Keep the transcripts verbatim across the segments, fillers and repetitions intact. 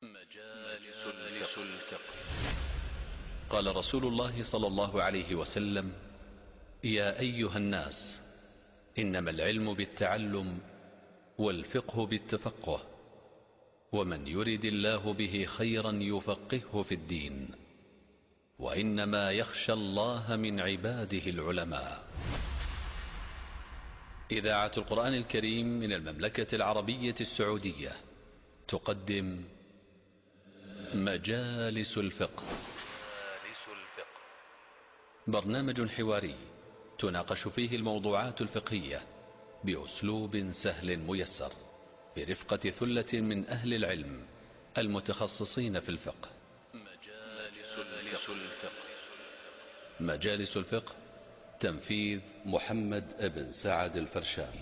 مجالس الفقه. قال رسول الله صلى الله عليه وسلم: يا أيها الناس، إنما العلم بالتعلم والفقه بالتفقه، ومن يرد الله به خيرا يفقهه في الدين، وإنما يخشى الله من عباده العلماء. إذاعة القرآن الكريم من المملكة العربية السعودية تقدم مجالس الفقه. برنامج حواري تناقش فيه الموضوعات الفقهية بأسلوب سهل ميسر، برفقة ثلة من أهل العلم المتخصصين في الفقه. مجالس الفقه. مجالس الفقه، تنفيذ محمد ابن سعد الفرشاوي.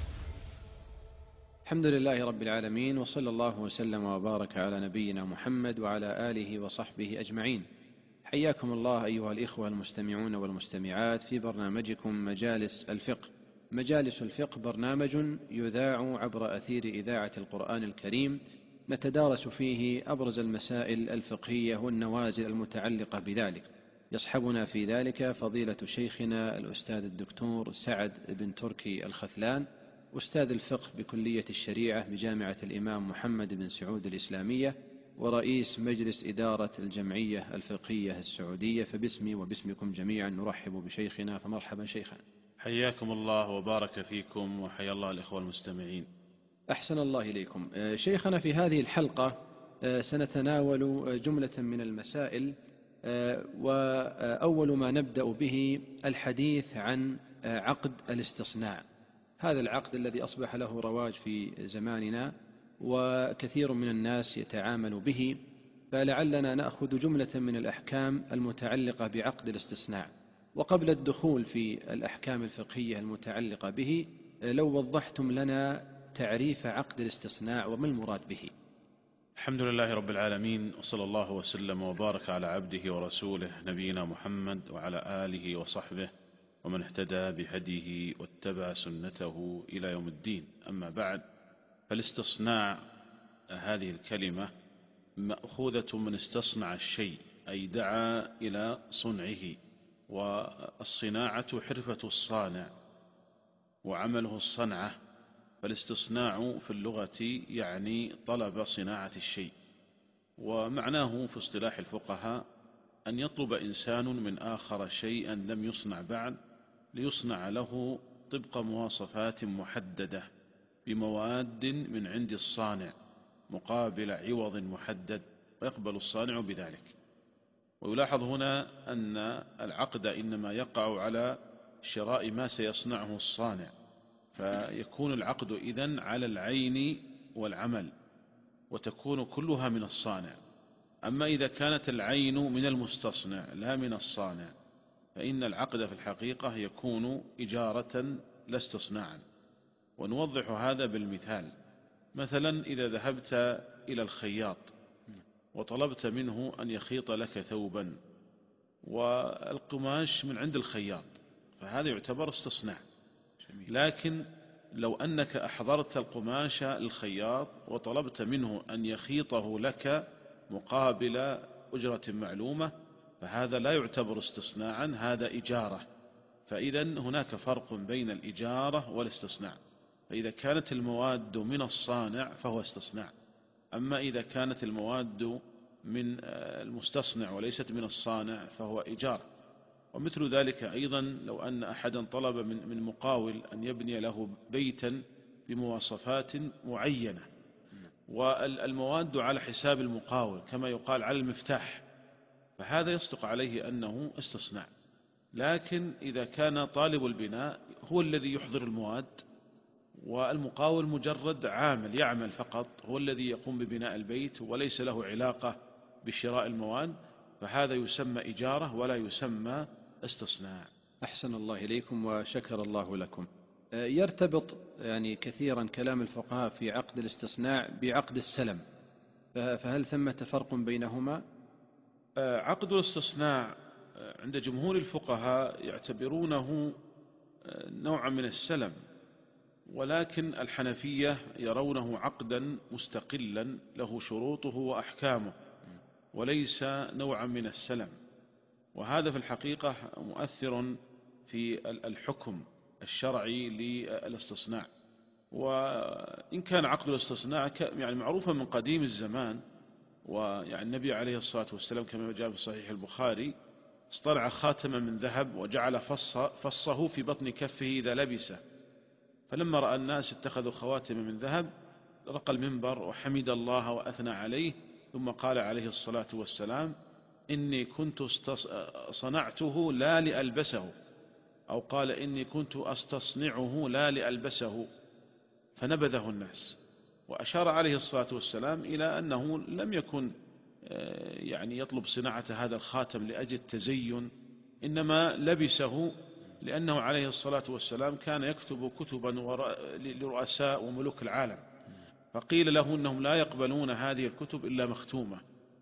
الحمد لله رب العالمين، وصلى الله وسلم وبارك على نبينا محمد وعلى آله وصحبه أجمعين. حياكم الله أيها الإخوة المستمعون والمستمعات في برنامجكم مجالس الفقه. مجالس الفقه برنامج يذاع عبر أثير إذاعة القرآن الكريم، نتدارس فيه أبرز المسائل الفقهية والنوازل المتعلقة بذلك. يصحبنا في ذلك فضيلة شيخنا الأستاذ الدكتور سعد بن تركي الخثلان، أستاذ الفقه بكلية الشريعة بجامعة الإمام محمد بن سعود الإسلامية، ورئيس مجلس إدارة الجمعية الفقهية السعودية. فباسمي وباسمكم جميعا نرحب بشيخنا، فمرحبا شيخنا. حياكم الله وبارك فيكم، وحيا الله الإخوة المستمعين. أحسن الله إليكم. شيخنا، في هذه الحلقة سنتناول جملة من المسائل، وأول ما نبدأ به الحديث عن عقد الاستصناع. هذا العقد الذي أصبح له رواج في زماننا وكثير من الناس يتعامل به، فلعلنا نأخذ جملة من الأحكام المتعلقة بعقد الاستصناع. وقبل الدخول في الأحكام الفقهية المتعلقة به، لو وضحتم لنا تعريف عقد الاستصناع وما المراد به. الحمد لله رب العالمين، وصلى الله وسلم وبارك على عبده ورسوله نبينا محمد وعلى آله وصحبه ومن اهتدى بهديه واتبع سنته إلى يوم الدين. أما بعد، فالاستصناع هذه الكلمة مأخوذة من استصنع الشيء، أي دعا إلى صنعه، والصناعة حرفة الصانع وعمله الصنعة. فالاستصناع في اللغة يعني طلب صناعة الشيء، ومعناه في اصطلاح الفقهاء أن يطلب إنسان من آخر شيئا لم يصنع بعد ليصنع له طبق مواصفات محددة بمواد من عند الصانع مقابل عوض محدد، ويقبل الصانع بذلك. ويلاحظ هنا أن العقد إنما يقع على شراء ما سيصنعه الصانع، فيكون العقد إذن على العين والعمل، وتكون كلها من الصانع. أما إذا كانت العين من المستصنع لا من الصانع، فإن العقد في الحقيقة يكون إجارة لا استصناعا. ونوضح هذا بالمثال. مثلا إذا ذهبت إلى الخياط وطلبت منه أن يخيط لك ثوبا، والقماش من عند الخياط، فهذا يعتبر استصناع. لكن لو أنك أحضرت القماش للخياط وطلبت منه أن يخيطه لك مقابل أجرة معلومة، فهذا لا يعتبر استصناعا، هذا إجارة. فإذن هناك فرق بين الإجارة والاستصناع. فإذا كانت المواد من الصانع فهو استصناع، أما إذا كانت المواد من المستصنع وليست من الصانع فهو إجارة. ومثل ذلك أيضا لو أن أحدا طلب من من مقاول أن يبني له بيتا بمواصفات معينة، والمواد على حساب المقاول كما يقال على المفتاح، فهذا يصدق عليه أنه استصناع. لكن إذا كان طالب البناء هو الذي يحضر المواد، والمقاول مجرد عامل يعمل فقط، هو الذي يقوم ببناء البيت وليس له علاقة بشراء المواد، فهذا يسمى إجارة ولا يسمى استصناع. أحسن الله إليكم وشكر الله لكم. يرتبط يعني كثيرا كلام الفقهاء في عقد الاستصناع بعقد السلم، فهل ثمة فرق بينهما؟ عقد الاستصناع عند جمهور الفقهاء يعتبرونه نوعا من السلم، ولكن الحنفية يرونه عقدا مستقلا له شروطه وأحكامه وليس نوعا من السلم، وهذا في الحقيقة مؤثر في الحكم الشرعي للاستصناع. وإن كان عقد الاستصناع يعني معروفا من قديم الزمان، ويعني النبي عليه الصلاة والسلام كما جاء في صحيح البخاري اصطنع خاتما من ذهب وجعل فص فصه في بطن كفه إذا لبسه، فلما رأى الناس اتخذوا خواتم من ذهب رقى المنبر وحمد الله وأثنى عليه، ثم قال عليه الصلاة والسلام: إني كنت صنعته لا لألبسه، أو قال: إني كنت أستصنعه لا لألبسه، فنبذه الناس. وأشار عليه الصلاة والسلام إلى أنه لم يكن يعني يطلب صناعة هذا الخاتم لأجل التزين، إنما لبسه لأنه عليه الصلاة والسلام كان يكتب كتبا لرؤساء وملوك العالم، فقيل له أنهم لا يقبلون هذه الكتب إلا مختومة،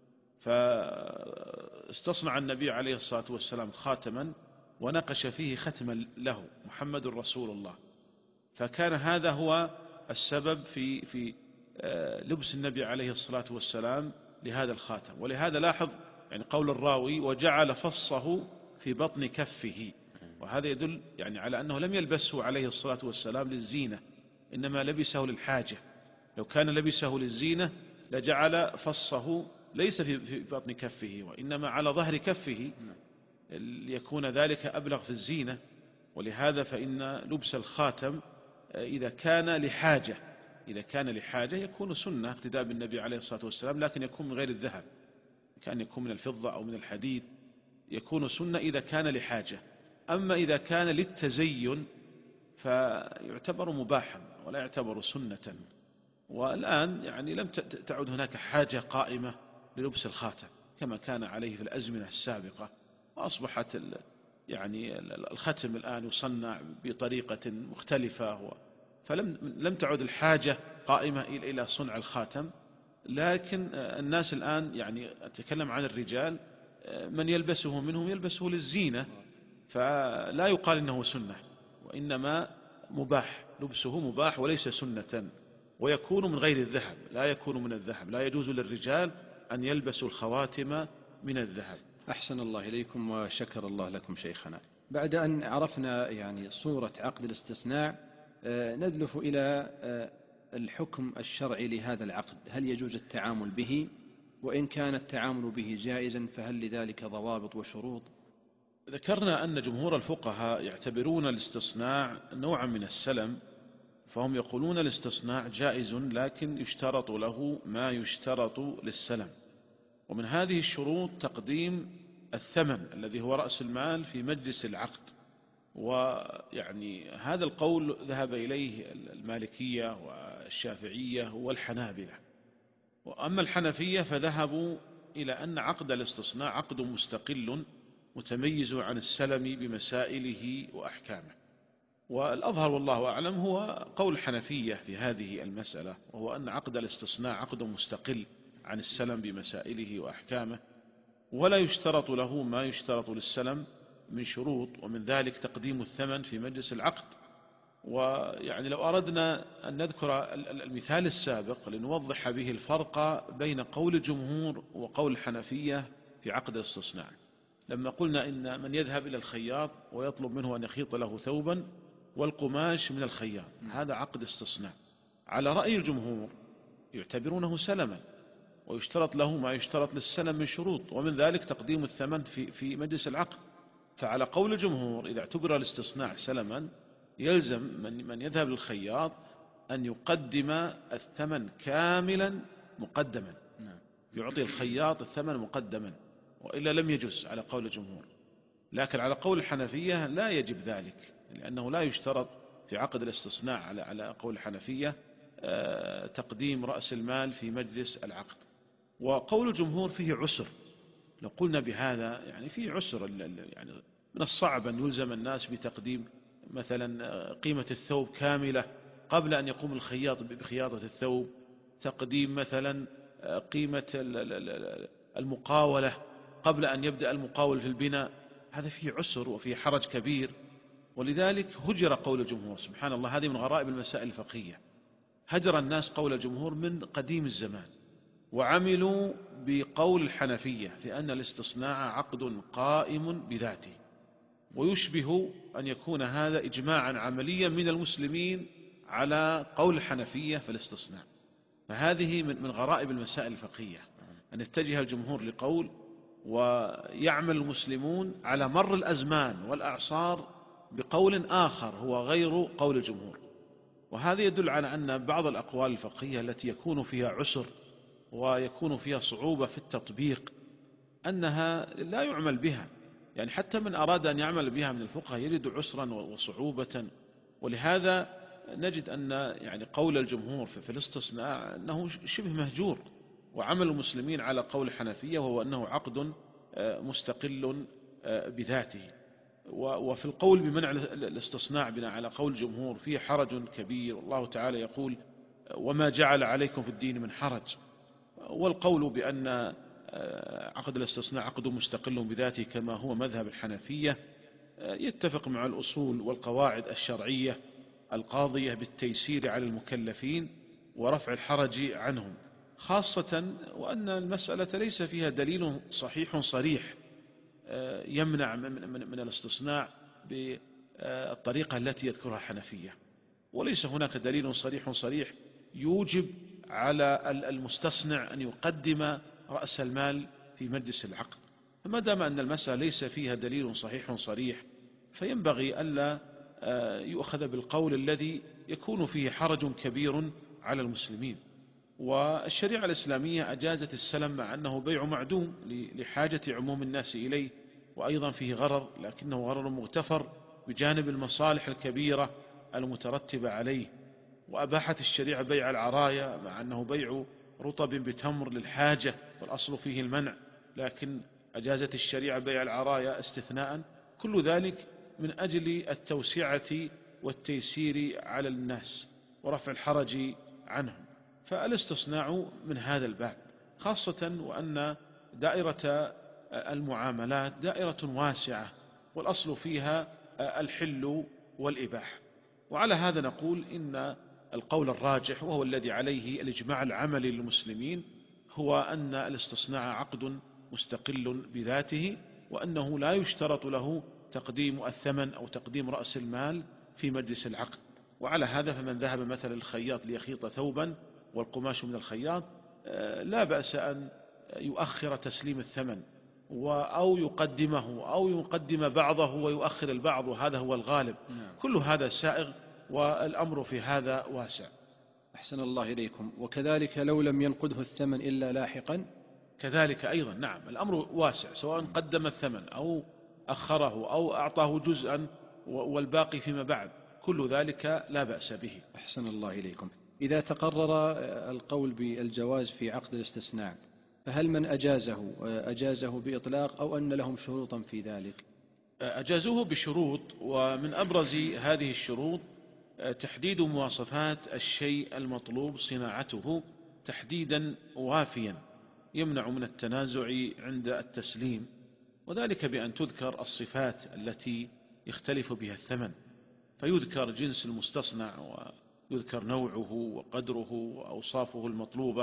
فاستصنع النبي عليه الصلاة والسلام خاتما ونقش فيه ختما له: محمد رسول الله. فكان هذا هو السبب في في لبس النبي عليه الصلاة والسلام لهذا الخاتم. ولهذا لاحظ يعني قول الراوي: وجعل فصه في بطن كفه، وهذا يدل يعني على أنه لم يلبسه عليه الصلاة والسلام للزينة، إنما لبسه للحاجة. لو كان لبسه للزينة لجعل فصه ليس في بطن كفه وإنما على ظهر كفه ليكون ذلك أبلغ في الزينة. ولهذا فإن لبس الخاتم إذا كان لحاجة إذا كان لحاجة يكون سنة اقتداء بالنبي عليه الصلاة والسلام، لكن يكون من غير الذهب، كان يكون من الفضة أو من الحديد، يكون سنة إذا كان لحاجة. أما إذا كان للتزين فيعتبر مباحا ولا يعتبر سنة. والآن يعني لم تعد هناك حاجة قائمة للبس الخاتم كما كان عليه في الأزمنة السابقة، وأصبحت يعني الختم الآن يصنع بطريقة مختلفة، فلم لم تعد الحاجة قائمة إلى صنع الخاتم. لكن الناس الآن يعني أتكلم عن الرجال، من يلبسه منهم يلبسه للزينة، فلا يقال إنه سنة، وإنما مباح، لبسه مباح وليس سنة، ويكون من غير الذهب، لا يكون من الذهب. لا يجوز للرجال أن يلبسوا الخواتم من الذهب. أحسن الله إليكم وشكر الله لكم شيخنا. بعد أن عرفنا يعني صورة عقد الاستثناء، ندلف إلى الحكم الشرعي لهذا العقد. هل يجوز التعامل به؟ وإن كان التعامل به جائزا فهل لذلك ضوابط وشروط؟ ذكرنا أن جمهور الفقهاء يعتبرون الاستصناع نوعا من السلم، فهم يقولون الاستصناع جائز لكن يشترط له ما يشترط للسلم. ومن هذه الشروط تقديم الثمن الذي هو رأس المال في مجلس العقد. ويعني هذا القول ذهب إليه المالكية والشافعية والحنابلة. وأما الحنفية فذهبوا إلى أن عقد الاستصناع عقد مستقل متميز عن السلم بمسائله وأحكامه. والأظهر والله أعلم هو قول الحنفية في هذه المسألة، وهو أن عقد الاستصناع عقد مستقل عن السلم بمسائله وأحكامه، ولا يشترط له ما يشترط للسلم من شروط، ومن ذلك تقديم الثمن في مجلس العقد. ويعني لو أردنا أن نذكر المثال السابق لنوضح به الفرق بين قول الجمهور وقول الحنفية في عقد الاستصناع، لما قلنا إن من يذهب إلى الخياط ويطلب منه أن يخيط له ثوبا والقماش من الخياط، هذا عقد استصناع. على رأي الجمهور يعتبرونه سلما، ويشترط له ما يشترط للسلم من شروط، ومن ذلك تقديم الثمن في في مجلس العقد. فعلى قول الجمهور إذا اعتبر الاستصناع سلما يلزم من من يذهب للخياط أن يقدم الثمن كاملا مقدما، يعطي الخياط الثمن مقدما، وإلا لم يجوز على قول الجمهور. لكن على قول الحنفية لا يجب ذلك، لأنه لا يشترط في عقد الاستصناع على على قول الحنفية تقديم رأس المال في مجلس العقد. وقول الجمهور فيه عسر، لو قلنا بهذا يعني فيه عسر، يعني من الصعب أن يلزم الناس بتقديم مثلا قيمة الثوب كاملة قبل أن يقوم الخياط بخياطة الثوب، تقديم مثلا قيمة المقاولة قبل أن يبدأ المقاول في البناء، هذا فيه عسر وفيه حرج كبير. ولذلك هجر قول الجمهور. سبحان الله، هذه من غرائب المسائل الفقهية. هجر الناس قول الجمهور من قديم الزمان، وعملوا بقول الحنفية في أن الاستصناع عقد قائم بذاته، ويشبه أن يكون هذا إجماعا عمليا من المسلمين على قول الحنفية في الاستصناع. فهذه من غرائب المسائل الفقهية، أن يتجه الجمهور لقول ويعمل المسلمون على مر الأزمان والأعصار بقول آخر هو غير قول الجمهور. وهذا يدل على أن بعض الأقوال الفقهية التي يكون فيها عسر ويكون فيها صعوبة في التطبيق أنها لا يعمل بها، يعني حتى من أراد أن يعمل بها من الفقهاء يجد عسرا وصعوبة. ولهذا نجد أن يعني قول الجمهور في الاستصناع أنه شبه مهجور، وعمل المسلمين على قول الحنفية وهو أنه عقد مستقل بذاته. وفي القول بمنع الاستصناع بناء على قول الجمهور فيه حرج كبير، والله تعالى يقول وما جعل عليكم في الدين من حرج. والقول بأن عقد الاستصناع عقد مستقل بذاته كما هو مذهب الحنفية يتفق مع الأصول والقواعد الشرعية القاضية بالتيسير على المكلفين ورفع الحرج عنهم، خاصة وأن المسألة ليس فيها دليل صحيح صريح يمنع من الاستصناع بالطريقة التي يذكرها الحنفية، وليس هناك دليل صريح صريح يوجب على المستصنع أن يقدم رأس المال في مجلس العقد. فما دام أن المسألة ليس فيها دليل صحيح صريح فينبغي ألا يؤخذ بالقول الذي يكون فيه حرج كبير على المسلمين. والشريعة الإسلامية أجازت السلم مع أنه بيع معدوم لحاجة عموم الناس إليه، وأيضا فيه غرر لكنه غرر مغتفر بجانب المصالح الكبيرة المترتبة عليه. وأباحت الشريعة بيع العرايا مع أنه بيع رطب بتمر للحاجة والأصل فيه المنع، لكن أجازت الشريعة بيع العرايا استثناء. كل ذلك من أجل التوسعة والتيسير على الناس ورفع الحرج عنهم. فالاستصناع من هذا الباب، خاصة وأن دائرة المعاملات دائرة واسعة والأصل فيها الحل والإباحة. وعلى هذا نقول إن القول الراجح وهو الذي عليه الإجماع العملي للمسلمين هو أن الاستصناع عقد مستقل بذاته، وأنه لا يشترط له تقديم الثمن أو تقديم رأس المال في مجلس العقد. وعلى هذا فمن ذهب مثلا الخياط ليخيط ثوبا والقماش من الخياط لا بأس أن يؤخر تسليم الثمن أو يقدمه أو يقدم بعضه ويؤخر البعض، وهذا هو الغالب. كل هذا سائغ والأمر في هذا واسع. أحسن الله إليكم. وكذلك لو لم ينقده الثمن إلا لاحقا كذلك أيضا، نعم، الأمر واسع، سواء قدم الثمن أو أخره أو أعطاه جزءا والباقي فيما بعد، كل ذلك لا بأس به. أحسن الله إليكم. إذا تقرر القول بالجواز في عقد الاستثناء فهل من أجازه أجازه بإطلاق أو أن لهم شروطا في ذلك؟ أجازوه بشروط، ومن أبرز هذه الشروط تحديد مواصفات الشيء المطلوب صناعته تحديدا وافيا يمنع من التنازع عند التسليم، وذلك بأن تذكر الصفات التي يختلف بها الثمن، فيذكر جنس المستصنع ويذكر نوعه وقدره وأوصافه المطلوبة.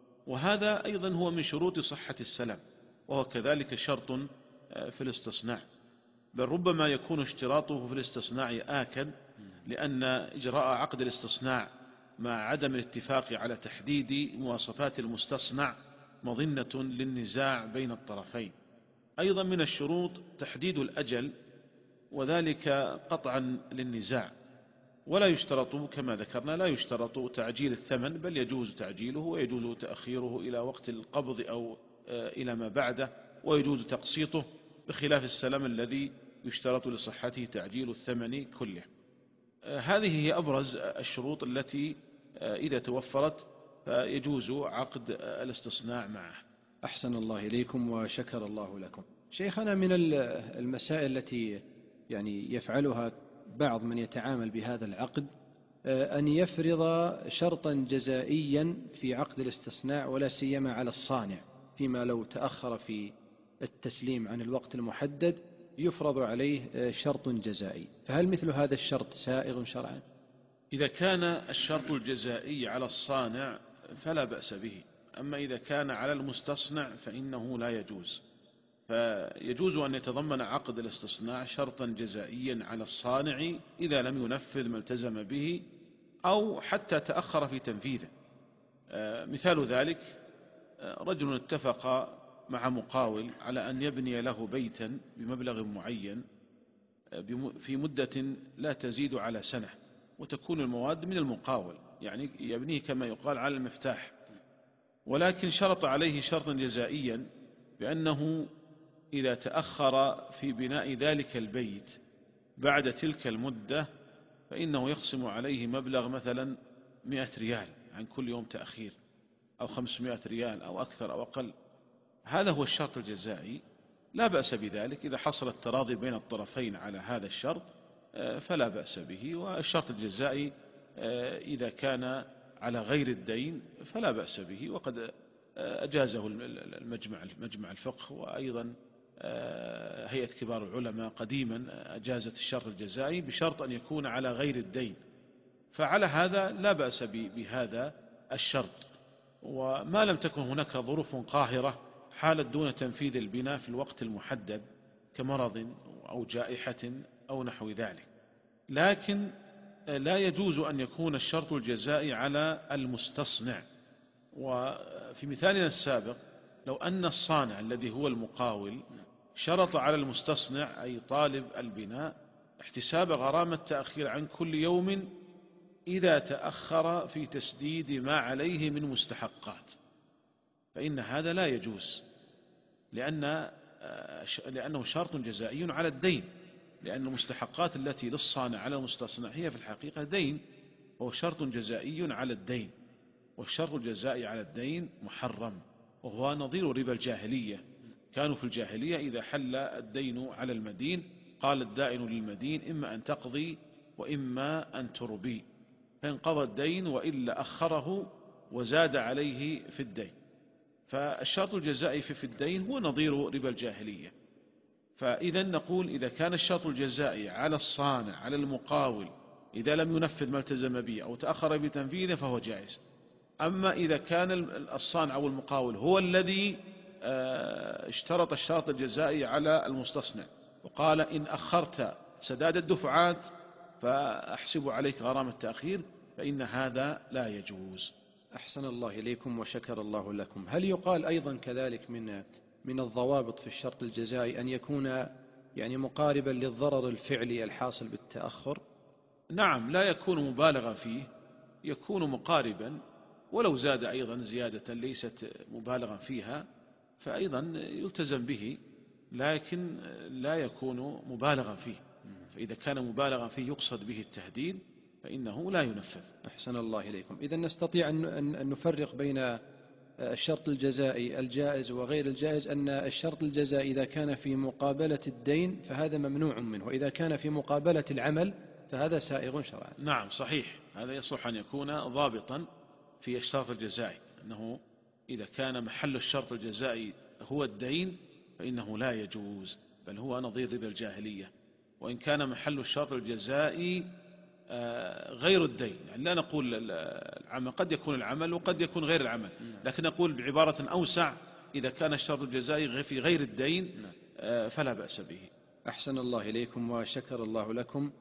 وهذا أيضا هو من شروط صحة السلم، وهو كذلك شرط في الاستصناع، بل ربما يكون اشتراطه في الاستصناع آكد، لأن إجراء عقد الاستصناع مع عدم الاتفاق على تحديد مواصفات المستصنع مظنة للنزاع بين الطرفين. أيضا من الشروط تحديد الأجل، وذلك قطعا للنزاع، ولا يشترط كما ذكرنا لا يشترط تعجيل الثمن، بل يجوز تعجيله ويجوز تأخيره إلى وقت القبض أو إلى ما بعده، ويجوز تقسيطه، بخلاف السلم الذي يشترط لصحته تعجيل الثمن كله. هذه هي أبرز الشروط التي إذا توفرت فيجوز عقد الاستصناع معه. أحسن الله إليكم وشكر الله لكم. شيخنا، من المسائل التي يعني يفعلها بعض من يتعامل بهذا العقد أن يفرض شرطا جزائيا في عقد الاستصناع، ولا سيما على الصانع، فيما لو تأخر في التسليم عن الوقت المحدد يفرض عليه شرط جزائي، فهل مثل هذا الشرط سائغ شرعا؟ إذا كان الشرط الجزائي على الصانع فلا بأس به، أما إذا كان على المستصنع فإنه لا يجوز. فيجوز أن يتضمن عقد الاستصناع شرطا جزائيا على الصانع إذا لم ينفذ ما التزم به أو حتى تأخر في تنفيذه. مثال ذلك رجل اتفق مع مقاول على أن يبني له بيتا بمبلغ معين في مدة لا تزيد على سنة، وتكون المواد من المقاول، يعني يبنيه كما يقال على المفتاح، ولكن شرط عليه شرطا جزائيا بأنه إذا تأخر في بناء ذلك البيت بعد تلك المدة فإنه يقسم عليه مبلغ مثلا مئة ريال عن كل يوم تأخير، أو خمسمائة ريال أو أكثر أو أقل. هذا هو الشرط الجزائي، لا بأس بذلك إذا حصل التراضي بين الطرفين على هذا الشرط فلا بأس به. والشرط الجزائي إذا كان على غير الدين فلا بأس به، وقد أجازه المجمع مجمع الفقه، وأيضا هيئة كبار العلماء قديما أجازت الشرط الجزائي بشرط أن يكون على غير الدين، فعلى هذا لا بأس بهذا الشرط. وما لم تكن هناك ظروف قاهرة حالت دون تنفيذ البناء في الوقت المحدد كمرض أو جائحة أو نحو ذلك. لكن لا يجوز أن يكون الشرط الجزائي على المستصنع. وفي مثالنا السابق لو أن الصانع الذي هو المقاول شرط على المستصنع أي طالب البناء احتساب غرامة التأخير عن كل يوم إذا تأخر في تسديد ما عليه من مستحقات، فإن هذا لا يجوز، لأن لأنه شرط جزائي على الدين، لأن المستحقات التي للصانع على المستصنع هي في الحقيقة دين، وهو شرط جزائي على الدين، والشرط الجزائي على الدين محرم، وهو نظير ربا الجاهلية. كانوا في الجاهلية إذا حل الدين على المدين قال الدائن للمدين إما أن تقضي وإما أن تربي، فإن قضى الدين وإلا أخره وزاد عليه في الدين. فالشرط الجزائي في الدين هو نظير ربا الجاهلية. فإذا نقول إذا كان الشرط الجزائي على الصانع على المقاول إذا لم ينفذ ما التزم به أو تأخر بتنفيذه فهو جائز. أما إذا كان الصانع أو المقاول هو الذي اشترط الشرط الجزائي على المستصنع وقال إن أخرت سداد الدفعات فأحسب عليك غرامة التأخير، فإن هذا لا يجوز. أحسن الله إليكم وشكر الله لكم. هل يقال أيضا كذلك من من الضوابط في الشرط الجزائي أن يكون يعني مقاربا للضرر الفعلي الحاصل بالتأخر؟ نعم، لا يكون مبالغا فيه، يكون مقاربا، ولو زاد أيضا زيادة ليست مبالغا فيها فأيضا يلتزم به، لكن لا يكون مبالغا فيه. فإذا كان مبالغا فيه يقصد به التهديد فإنه لا ينفذ. أحسن الله إليكم. إذن نستطيع أن نفرق بين الشرط الجزائي الجائز وغير الجائز، أن الشرط الجزائي إذا كان في مقابلة الدين فهذا ممنوع منه، وإذا كان في مقابلة العمل فهذا سائغ شرعا. نعم صحيح، هذا يصلح أن يكون ضابطا في الشرط الجزائي، أنه إذا كان محل الشرط الجزائي هو الدين فإنه لا يجوز، بل هو نظير ربا الجاهلية. وإن كان محل الشرط الجزائي غير الدين، يعني لا نقول العمل، قد يكون العمل وقد يكون غير العمل، لكن نقول بعبارة أوسع إذا كان الشرط الجزائي في غير الدين فلا بأس به. أحسن الله إليكم وشكر الله لكم.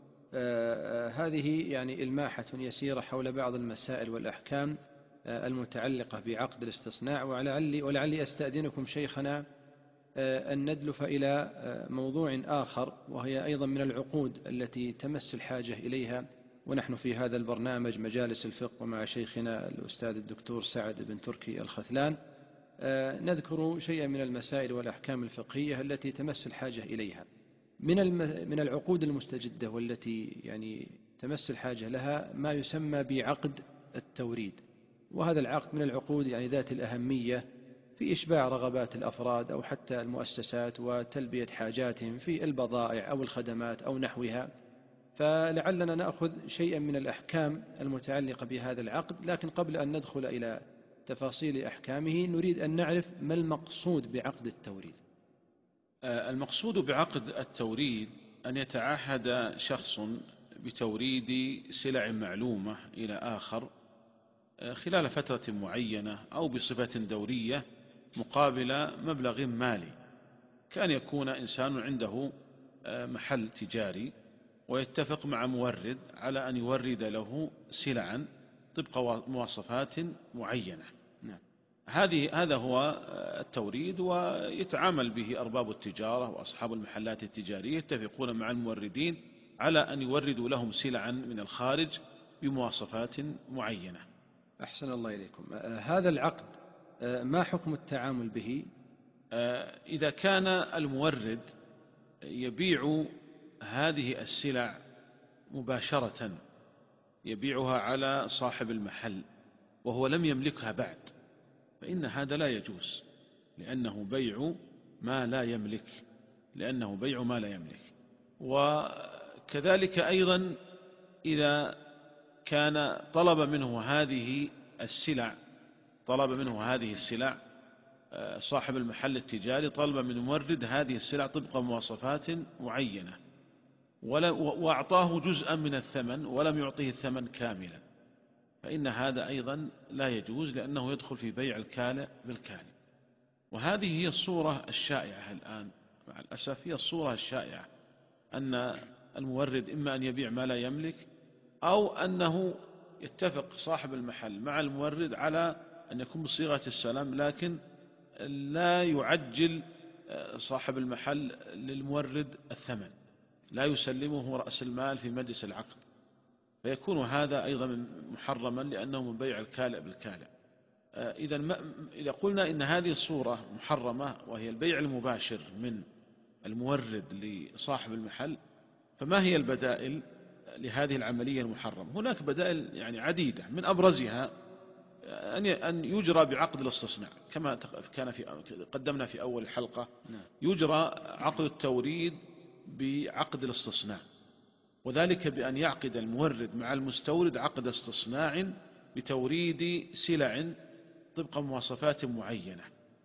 هذه يعني إلماحة يسيرة حول بعض المسائل والأحكام المتعلقة بعقد الاستصناع، ولعلي, ولعلي أستأذنكم شيخنا أن ندلف إلى موضوع آخر، وهي أيضا من العقود التي تمس الحاجة إليها، ونحن في هذا البرنامج مجالس الفقه ومع شيخنا الأستاذ الدكتور سعد بن تركي الخثلان نذكر شيئا من المسائل والأحكام الفقهية التي تمس الحاجة إليها. من من العقود المستجدة والتي يعني تمس الحاجة لها ما يسمى بعقد التوريد، وهذا العقد من العقود يعني ذات الأهمية في إشباع رغبات الأفراد أو حتى المؤسسات وتلبية حاجاتهم في البضائع أو الخدمات أو نحوها. فلعلنا نأخذ شيئا من الأحكام المتعلقة بهذا العقد، لكن قبل أن ندخل إلى تفاصيل أحكامه نريد أن نعرف ما المقصود بعقد التوريد. المقصود بعقد التوريد أن يتعهد شخص بتوريد سلع معلومة إلى آخر خلال فترة معينة أو بصفة دورية مقابل مبلغ مالي، كان يكون إنسان عنده محل تجاري ويتفق مع مورد على أن يورد له سلعا طبق مواصفات معينة. نعم. هذه هذا هو التوريد، ويتعامل به أرباب التجارة وأصحاب المحلات التجارية، يتفقون مع الموردين على أن يوردوا لهم سلعا من الخارج بمواصفات معينة. أحسن الله إليكم. هذا العقد ما حكم التعامل به؟ إذا كان المورد يبيع هذه السلع مباشرة، يبيعها على صاحب المحل وهو لم يملكها بعد، فإن هذا لا يجوز، لأنه بيع ما لا يملك لأنه بيع ما لا يملك. وكذلك أيضا إذا كان طلب منه هذه السلع طلب منه هذه السلع صاحب المحل التجاري طلب من المورد هذه السلع طبق مواصفات معينة وأعطاه جزءا من الثمن ولم يعطيه الثمن كاملا، فإن هذا أيضا لا يجوز، لأنه يدخل في بيع الكالئ بالكالئ. وهذه هي الصورة الشائعة الآن مع الأسف، هي الصورة الشائعة أن المورد إما أن يبيع ما لا يملك، أو أنه يتفق صاحب المحل مع المورد على أن يكون بصيغة السلام، لكن لا يعجل صاحب المحل للمورد الثمن، لا يسلمه رأس المال في مجلس العقد، فيكون هذا أيضا محرما، لأنه من بيع الكالئ بالكالئ. إذا إذا قلنا إن هذه الصورة محرمة وهي البيع المباشر من المورد لصاحب المحل، فما هي البدائل لهذه العملية المحرمة؟ هناك بدائل يعني عديدة، من أبرزها أن يجرى بعقد الاستصناع كما كان في قدمنا في أول الحلقة، يجرى عقد التوريد بعقد الاستصناع، وذلك بأن يعقد المورد مع المستورد عقد استصناع بتوريد سلع طبق مواصفات معينة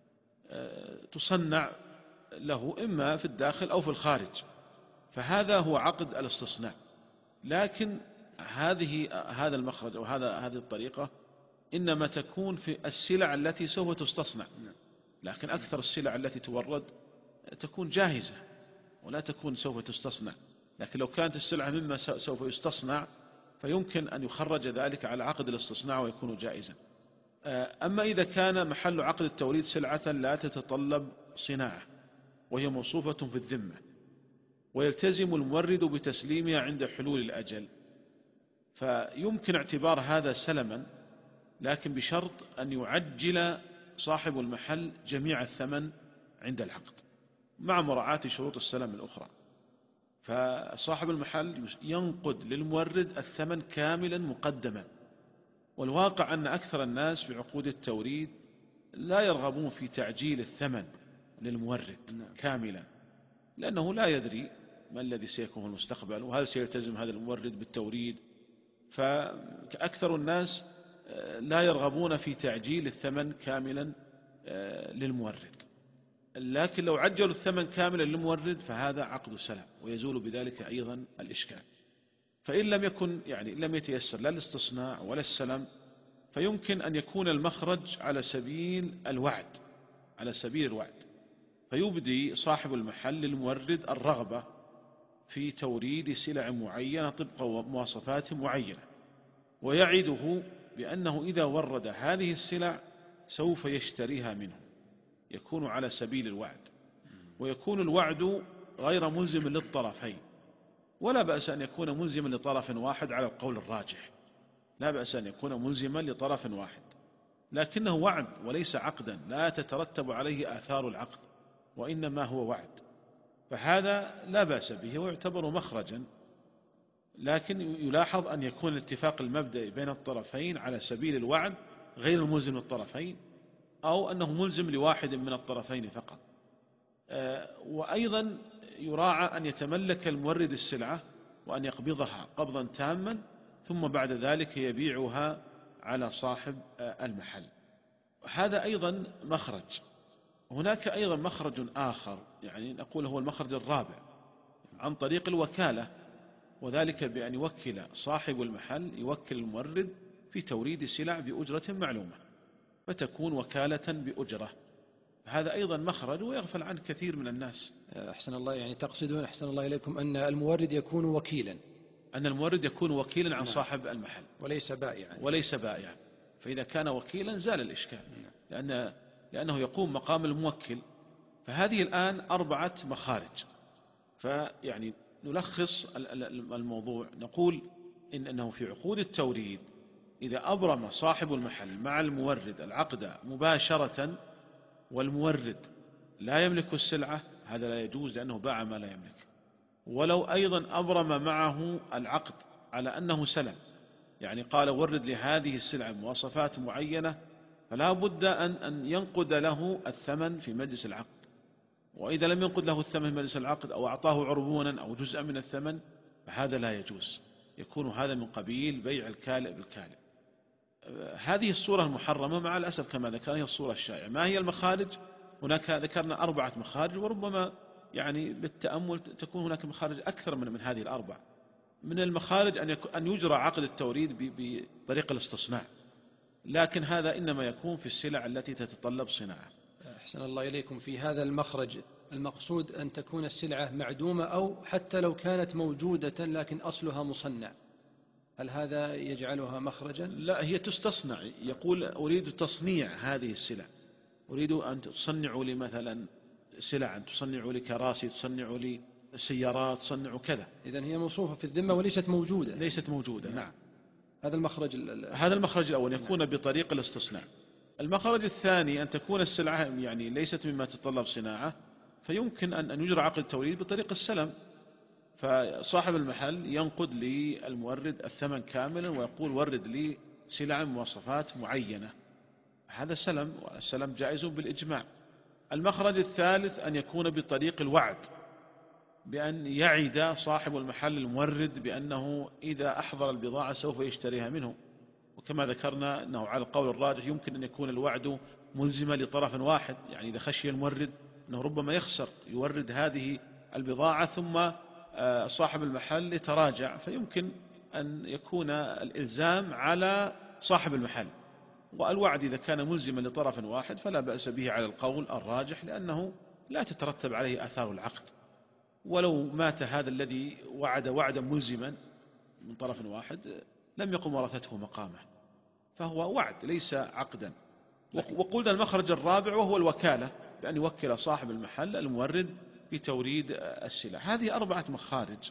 تصنع له إما في الداخل أو في الخارج، فهذا هو عقد الاستصناع. لكن هذه هذا المخرج أو هذا هذه الطريقة إنما تكون في السلع التي سوف تستصنع، لكن أكثر السلع التي تورد تكون جاهزة ولا تكون سوف تستصنع. لكن لو كانت السلعة مما سوف يستصنع فيمكن أن يخرج ذلك على عقد الاستصناع ويكون جائزا. أما إذا كان محل عقد التوريد سلعة لا تتطلب صناعة وهي موصوفة في الذمة، ويلتزم المورد بتسليمها عند حلول الأجل، فيمكن اعتبار هذا سلما، لكن بشرط أن يعجل صاحب المحل جميع الثمن عند العقد مع مراعاة شروط السلم الأخرى. فصاحب المحل ينقد للمورد الثمن كاملا مقدما، والواقع أن أكثر الناس في عقود التوريد لا يرغبون في تعجيل الثمن للمورد كاملا، لأنه لا يدري ما الذي سيكون في المستقبل وهل سيلتزم هذا المورد بالتوريد، فأكثر الناس لا يرغبون في تعجيل الثمن كاملا للمورد. لكن لو عجلوا الثمن كاملا للمورد فهذا عقد سلم، ويزول بذلك أيضا الإشكال. فإن لم يكن يعني لم يتيسر لا الاستصناع ولا السلم، فيمكن أن يكون المخرج على سبيل الوعد على سبيل الوعد فيبدي صاحب المحل للمورد الرغبة في توريد سلع معينة طبق مواصفات معينة، ويعده بأنه إذا ورد هذه السلع سوف يشتريها منه، يكون على سبيل الوعد، ويكون الوعد غير ملزم للطرفين، ولا بأس أن يكون ملزما لطرف واحد على القول الراجح، لا بأس أن يكون ملزما لطرف واحد، لكنه وعد وليس عقدا، لا تترتب عليه آثار العقد، وإنما هو وعد، فهذا لا بأس به ويعتبر مخرجا. لكن يلاحظ أن يكون الاتفاق المبدئي بين الطرفين على سبيل الوعد غير الملزم للطرفين، أو أنه ملزم لواحد من الطرفين فقط. وأيضا يراعى أن يتملك المورد السلعة وأن يقبضها قبضا تاما، ثم بعد ذلك يبيعها على صاحب المحل. هذا أيضا مخرج، هناك أيضا مخرج آخر، يعني نقول هو المخرج الرابع، عن طريق الوكالة، وذلك بأن يوكل صاحب المحل يوكل المورد في توريد سلع بأجرة معلومة، فتكون وكالة بأجرة. هذا أيضا مخرج ويغفل عنه كثير من الناس. أحسن الله، يعني تقصدون أحسن الله إليكم أن المورد يكون وكيلا، أن المورد يكون وكيلا عن صاحب المحل وليس بائعا، وليس بائعا. فإذا كان وكيلا زال الإشكال، لأن لأنه يقوم مقام الموكل. فهذه الآن أربعة مخارج. فيعني نلخص الموضوع، نقول إن أنه في عقود التوريد إذا أبرم صاحب المحل مع المورد العقد مباشرة والمورد لا يملك السلعة، هذا لا يجوز لأنه باع ما لا يملك. ولو أيضا أبرم معه العقد على أنه سلم، يعني قال ورد لهذه السلعة مواصفات معينة، فلا بد أن أن ينقد له الثمن في مجلس العقد. وإذا لم ينقد له الثمن في مجلس العقد أو أعطاه عربونا أو جزءا من الثمن فهذا لا يجوز، يكون هذا من قبيل بيع الكالئ بالكالئ. هذه الصورة المحرمة مع الأسف كما ذكرنا هي الصورة الشائعة. ما هي المخارج؟ هناك ذكرنا أربعة مخارج، وربما يعني بالتأمل تكون هناك مخارج أكثر من من هذه الأربع. من المخارج أن أن يجرى عقد التوريد بطريق الاستصناع، لكن هذا إنما يكون في السلع التي تتطلب صناعة. أحسن الله إليكم، في هذا المخرج المقصود أن تكون السلعة معدومة أو حتى لو كانت موجودة لكن أصلها مصنع، هل هذا يجعلها مخرجا؟ لا، هي تستصنع. يقول أريد تصنيع هذه السلع، أريد أن تصنعوا لي مثلا سلع، أن تصنعوا لي كراسي، تصنعوا لي سيارات، تصنعوا كذا. إذن هي موصوفة في الذمة وليست موجودة. ليست موجودة، نعم. هذا المخرج هذا المخرج الأول يكون نعم. بطريق الاستصناع. المخرج الثاني أن تكون السلعة يعني ليست مما تتطلب صناعة، فيمكن أن أن يجرى عقد التوريد بطريق السلم، فصاحب المحل ينقد للمورد الثمن كاملا ويقول ورد لي سلع مواصفات معينة، هذا سلم، والسلم جائز بالإجماع. المخرج الثالث أن يكون بطريق الوعد، بأن يعد صاحب المحل المورد بأنه إذا أحضر البضاعة سوف يشتريها منه، وكما ذكرنا أنه على القول الراجح يمكن أن يكون الوعد ملزما لطرف واحد، يعني إذا خشي المورد أنه ربما يخسر يورد هذه البضاعة ثم صاحب المحل يتراجع، فيمكن أن يكون الإلزام على صاحب المحل. والوعد إذا كان ملزما لطرف واحد فلا بأس به على القول الراجح، لأنه لا تترتب عليه آثار العقد. ولو مات هذا الذي وعد وعدا ملزما من طرف واحد لم يقم ورثته مقامه، فهو وعد ليس عقدا. وقلنا المخرج الرابع وهو الوكالة، بأن يوكل صاحب المحل المورد في توريد السلع. هذه أربعة مخارج،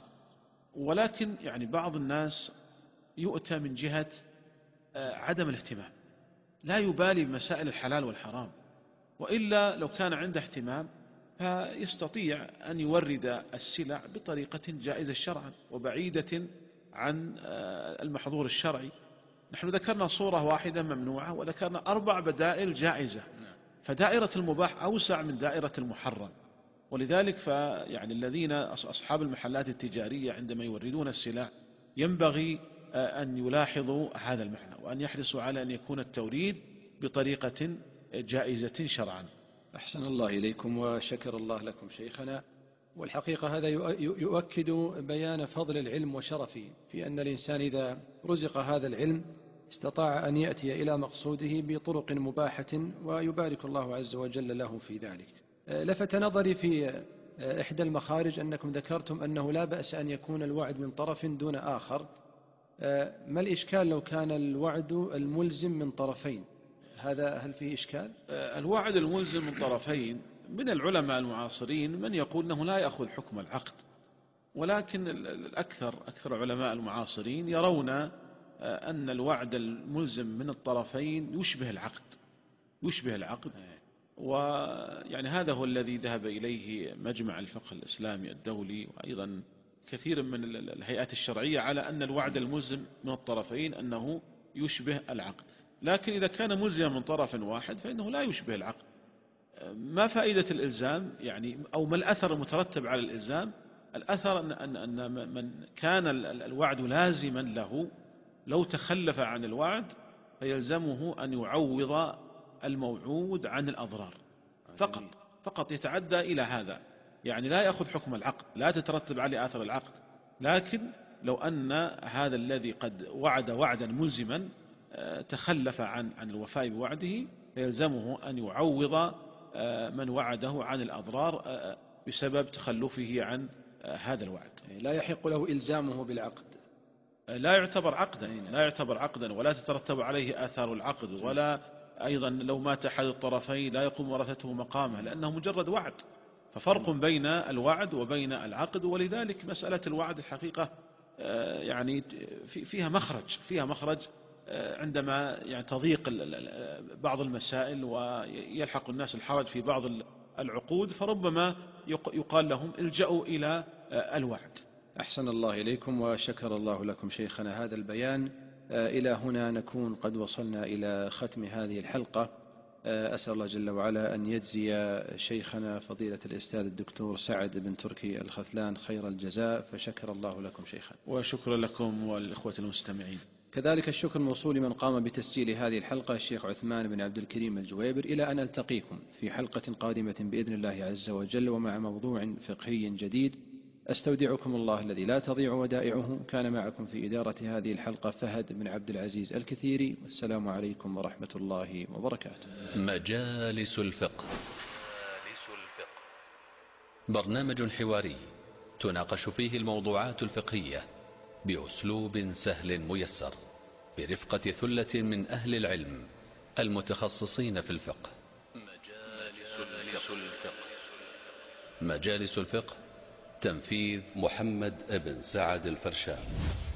ولكن يعني بعض الناس يؤتى من جهة عدم الاهتمام، لا يبالي بمسائل الحلال والحرام، وإلا لو كان عنده اهتمام فيستطيع أن يورد السلع بطريقة جائزة شرعا وبعيدة عن المحظور الشرعي. نحن ذكرنا صورة واحدة ممنوعة وذكرنا أربع بدائل جائزة، فدائرة المباح أوسع من دائرة المحرم. ولذلك فيعني الذين أصحاب المحلات التجارية عندما يوردون السلع ينبغي أن يلاحظوا هذا المعنى، وأن يحرصوا على أن يكون التوريد بطريقة جائزة شرعا. أحسن الله إليكم وشكر الله لكم شيخنا. والحقيقة هذا يؤكد بيان فضل العلم وشرفه، في أن الإنسان إذا رزق هذا العلم استطاع أن يأتي إلى مقصوده بطرق مباحة، ويبارك الله عز وجل له في ذلك. لفت نظري في إحدى المخارج أنكم ذكرتم أنه لا بأس أن يكون الوعد من طرف دون آخر. ما الإشكال لو كان الوعد الملزم من طرفين؟ هذا هل فيه إشكال؟ الوعد الملزم من طرفين من العلماء المعاصرين من يقول أنه لا يأخذ حكم العقد، ولكن الأكثر أكثر علماء المعاصرين يرون أن الوعد الملزم من الطرفين يشبه العقد يشبه العقد ويعني هذا هو الذي ذهب إليه مجمع الفقه الإسلامي الدولي، وأيضا كثير من الهيئات الشرعية، على أن الوعد الملزم من الطرفين أنه يشبه العقد. لكن إذا كان ملزما من طرف واحد فإنه لا يشبه العقد. ما فائدة الإلزام يعني، أو ما الأثر المترتب على الإلزام؟ الأثر أن, أن, أن من كان الوعد لازما له لو تخلف عن الوعد فيلزمه أن يعوض الموعود عن الأضرار. فقط فقط يتعدى إلى هذا، يعني لا يأخذ حكم العقد، لا تترتب عليه آثار العقد، لكن لو أن هذا الذي قد وعد وعدا ملزما تخلف عن عن الوفاء بوعده فيلزمه أن يعوض من وعده عن الأضرار بسبب تخلفه عن هذا الوعد. لا يحق له إلزامه بالعقد، لا يعتبر عقدا، لا يعتبر عقدا، ولا تترتب عليه آثار العقد، ولا أيضا لو مات أحد الطرفين لا يقوم ورثته مقامه، لأنه مجرد وعد. ففرق بين الوعد وبين العقد، ولذلك مسألة الوعد الحقيقة يعني فيها مخرج فيها مخرج عندما يعني تضيق بعض المسائل ويلحق الناس الحرج في بعض العقود، فربما يقال لهم الجأوا إلى الوعد. أحسن الله إليكم وشكر الله لكم شيخنا هذا البيان. إلى هنا نكون قد وصلنا إلى ختم هذه الحلقة. أسأل الله جل وعلا أن يجزي شيخنا فضيلة الأستاذ الدكتور سعد بن تركي الخثلان خير الجزاء، فشكر الله لكم شيخنا. وشكرا لكم والإخوة المستمعين. كذلك الشكر موصول من قام بتسجيل هذه الحلقة الشيخ عثمان بن عبد الكريم الجويبر. إلى أن ألتقيكم في حلقة قادمة بإذن الله عز وجل ومع موضوع فقهي جديد، أستودعكم الله الذي لا تضيع ودائعه. كان معكم في إدارة هذه الحلقة فهد بن عبد العزيز الكثيري، والسلام عليكم ورحمة الله وبركاته. مجالس الفقه، برنامج حواري تناقش فيه الموضوعات الفقهية بأسلوب سهل ميسر برفقة ثلة من أهل العلم المتخصصين في الفقه. مجالس الفقه. مجالس الفقه تنفيذ محمد بن سعد الفرشان.